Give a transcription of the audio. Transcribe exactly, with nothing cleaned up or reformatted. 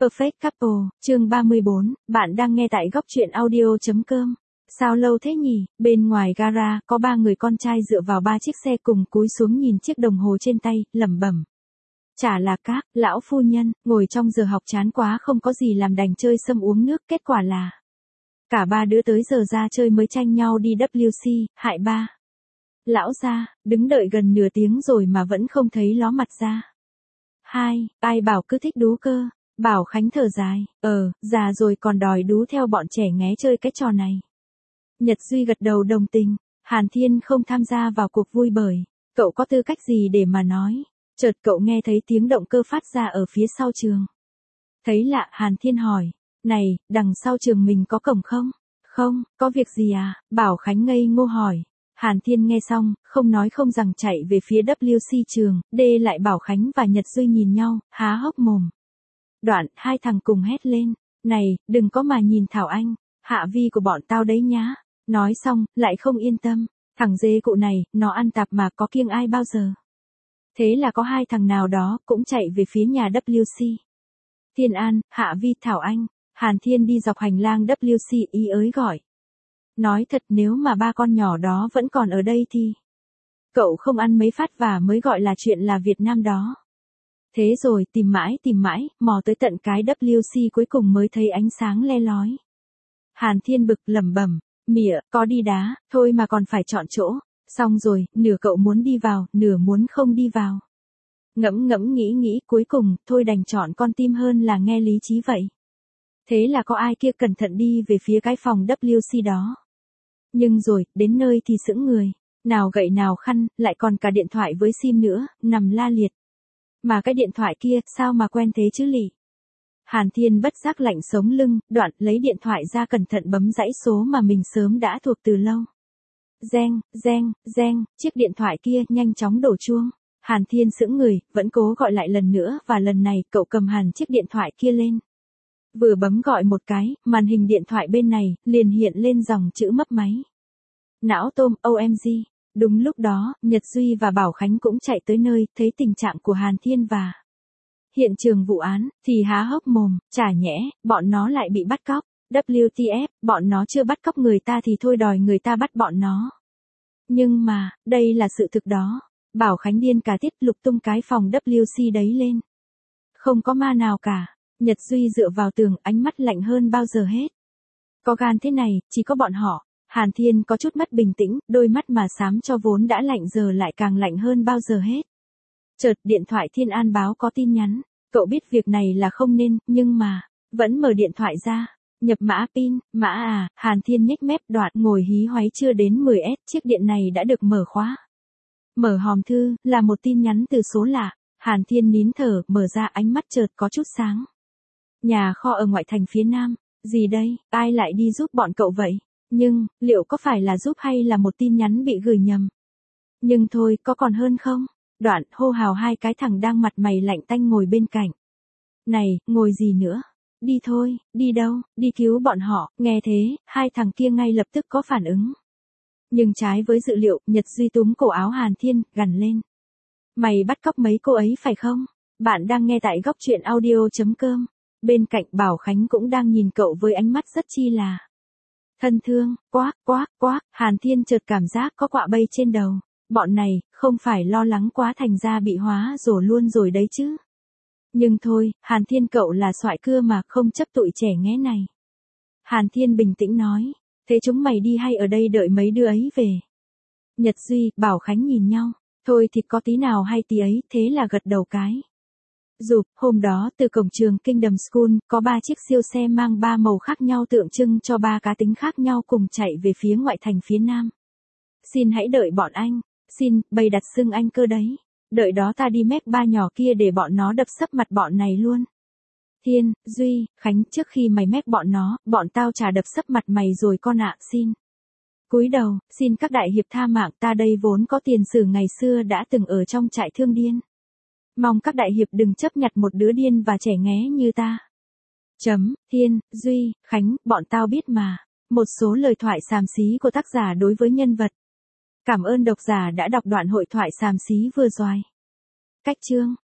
Perfect Couple, chương ba mươi bốn, bạn đang nghe tại góc truyện audio.com. Sao lâu thế nhỉ, bên ngoài gara, có ba người con trai dựa vào ba chiếc xe cùng cúi xuống nhìn chiếc đồng hồ trên tay, lẩm bẩm. Chả là các, lão phu nhân, ngồi trong giờ học chán quá không có gì làm đành chơi sâm uống nước, kết quả là cả ba đứa tới giờ ra chơi mới tranh nhau đi W C, hại ba. Lão gia, đứng đợi gần nửa tiếng rồi mà vẫn không thấy ló mặt ra. Hai, ai bảo cứ thích đú cơ. Bảo Khánh thở dài, ờ, già rồi còn đòi đú theo bọn trẻ nghé chơi cái trò này. Nhật Duy gật đầu đồng tình, Hàn Thiên không tham gia vào cuộc vui bởi, cậu có tư cách gì để mà nói. Chợt cậu nghe thấy tiếng động cơ phát ra ở phía sau trường. Thấy lạ, Hàn Thiên hỏi, này, đằng sau trường mình có cổng không? Không, có việc gì à? Bảo Khánh ngây ngô hỏi. Hàn Thiên nghe xong, không nói không rằng chạy về phía W C trường, đê lại Bảo Khánh và Nhật Duy nhìn nhau, há hốc mồm. Đoạn, hai thằng cùng hét lên, này, đừng có mà nhìn Thảo Anh, hạ vi của bọn tao đấy nhá. Nói xong, lại không yên tâm, thằng dê cụ này, nó ăn tạp mà có kiêng ai bao giờ. Thế là có hai thằng nào đó, cũng chạy về phía nhà W C. Thiên An, Hạ Vi, Thảo Anh, Hàn Thiên đi dọc hành lang W C ý ới gọi. Nói thật nếu mà ba con nhỏ đó vẫn còn ở đây thì cậu không ăn mấy phát và mới gọi là chuyện là Việt Nam đó. Thế rồi tìm mãi tìm mãi, mò tới tận cái W C cuối cùng mới thấy ánh sáng le lói. Hàn Thiên bực lẩm bẩm, mỉa, có đi đá, thôi mà còn phải chọn chỗ. Xong rồi, nửa cậu muốn đi vào, nửa muốn không đi vào. Ngẫm ngẫm nghĩ nghĩ cuối cùng, thôi đành chọn con tim hơn là nghe lý trí vậy. Thế là có ai kia cẩn thận đi về phía cái phòng W C đó. Nhưng rồi, đến nơi thì sững người, nào gậy nào khăn, lại còn cả điện thoại với sim nữa, nằm la liệt. Mà cái điện thoại kia, sao mà quen thế chứ lỉ? Hàn Thiên bất giác lạnh sống lưng, đoạn lấy điện thoại ra cẩn thận bấm dãy số mà mình sớm đã thuộc từ lâu. Reng, reng, reng, chiếc điện thoại kia nhanh chóng đổ chuông. Hàn Thiên sững người, vẫn cố gọi lại lần nữa và lần này cậu cầm hẳn chiếc điện thoại kia lên. Vừa bấm gọi một cái, màn hình điện thoại bên này liền hiện lên dòng chữ mấp máy. Não tôm, O M G. Đúng lúc đó, Nhật Duy và Bảo Khánh cũng chạy tới nơi, thấy tình trạng của Hàn Thiên và hiện trường vụ án, thì há hốc mồm, chả nhẽ, bọn nó lại bị bắt cóc. W T F, bọn nó chưa bắt cóc người ta thì thôi đòi người ta bắt bọn nó. Nhưng mà, đây là sự thực đó. Bảo Khánh điên cả tiết lục tung cái phòng W C đấy lên. Không có ma nào cả. Nhật Duy dựa vào tường, ánh mắt lạnh hơn bao giờ hết. Có gan thế này, chỉ có bọn họ. Hàn Thiên có chút mất bình tĩnh, đôi mắt mà xám cho vốn đã lạnh giờ lại càng lạnh hơn bao giờ hết. Chợt điện thoại Thiên An báo có tin nhắn. Cậu biết việc này là không nên, nhưng mà, vẫn mở điện thoại ra. Nhập mã pin, mã à, Hàn Thiên nhếch mép đoạn ngồi hí hoáy chưa đến mười S, chiếc điện này đã được mở khóa. Mở hòm thư, là một tin nhắn từ số lạ. Hàn Thiên nín thở, mở ra ánh mắt chợt có chút sáng. Nhà kho ở ngoại thành phía nam, gì đây, ai lại đi giúp bọn cậu vậy? Nhưng, liệu có phải là giúp hay là một tin nhắn bị gửi nhầm? Nhưng thôi, có còn hơn không? Đoạn, hô hào hai cái thằng đang mặt mày lạnh tanh ngồi bên cạnh. Này, ngồi gì nữa? Đi thôi, đi đâu, đi cứu bọn họ, nghe thế, hai thằng kia ngay lập tức có phản ứng. Nhưng trái với dự liệu, Nhật Duy túm cổ áo Hàn Thiên, gằn lên. Mày bắt cóc mấy cô ấy phải không? Bạn đang nghe tại góc truyện audio.com. Bên cạnh Bảo Khánh cũng đang nhìn cậu với ánh mắt rất chi là thân thương, quá, quá, quá, Hàn Thiên chợt cảm giác có quạ bay trên đầu. Bọn này, không phải lo lắng quá thành ra bị hóa rồ luôn rồi đấy chứ. Nhưng thôi, Hàn Thiên cậu là xoại cưa mà không chấp tụi trẻ nghé này. Hàn Thiên bình tĩnh nói, thế chúng mày đi hay ở đây đợi mấy đứa ấy về? Nhật Duy, Bảo Khánh nhìn nhau, thôi thì có tí nào hay tí ấy, thế là gật đầu cái. Rụp, hôm đó từ cổng trường Kingdom School, có ba chiếc siêu xe mang ba màu khác nhau tượng trưng cho ba cá tính khác nhau cùng chạy về phía ngoại thành phía nam. Xin hãy đợi bọn anh, xin, bày đặt xưng anh cơ đấy. Đợi đó ta đi mép ba nhỏ kia để bọn nó đập sấp mặt bọn này luôn. Thiên, Duy, Khánh, trước khi mày mép bọn nó, bọn tao chả đập sấp mặt mày rồi con ạ, xin. Cúi đầu, xin các đại hiệp tha mạng, ta đây vốn có tiền sử ngày xưa đã từng ở trong trại thương điên. Mong các đại hiệp đừng chấp nhặt một đứa điên và trẻ nghé như ta. Chấm, Thiên, Duy, Khánh, bọn tao biết mà. Một số lời thoại xàm xí của tác giả đối với nhân vật. Cảm ơn độc giả đã đọc đoạn hội thoại xàm xí vừa rồi. Cách chương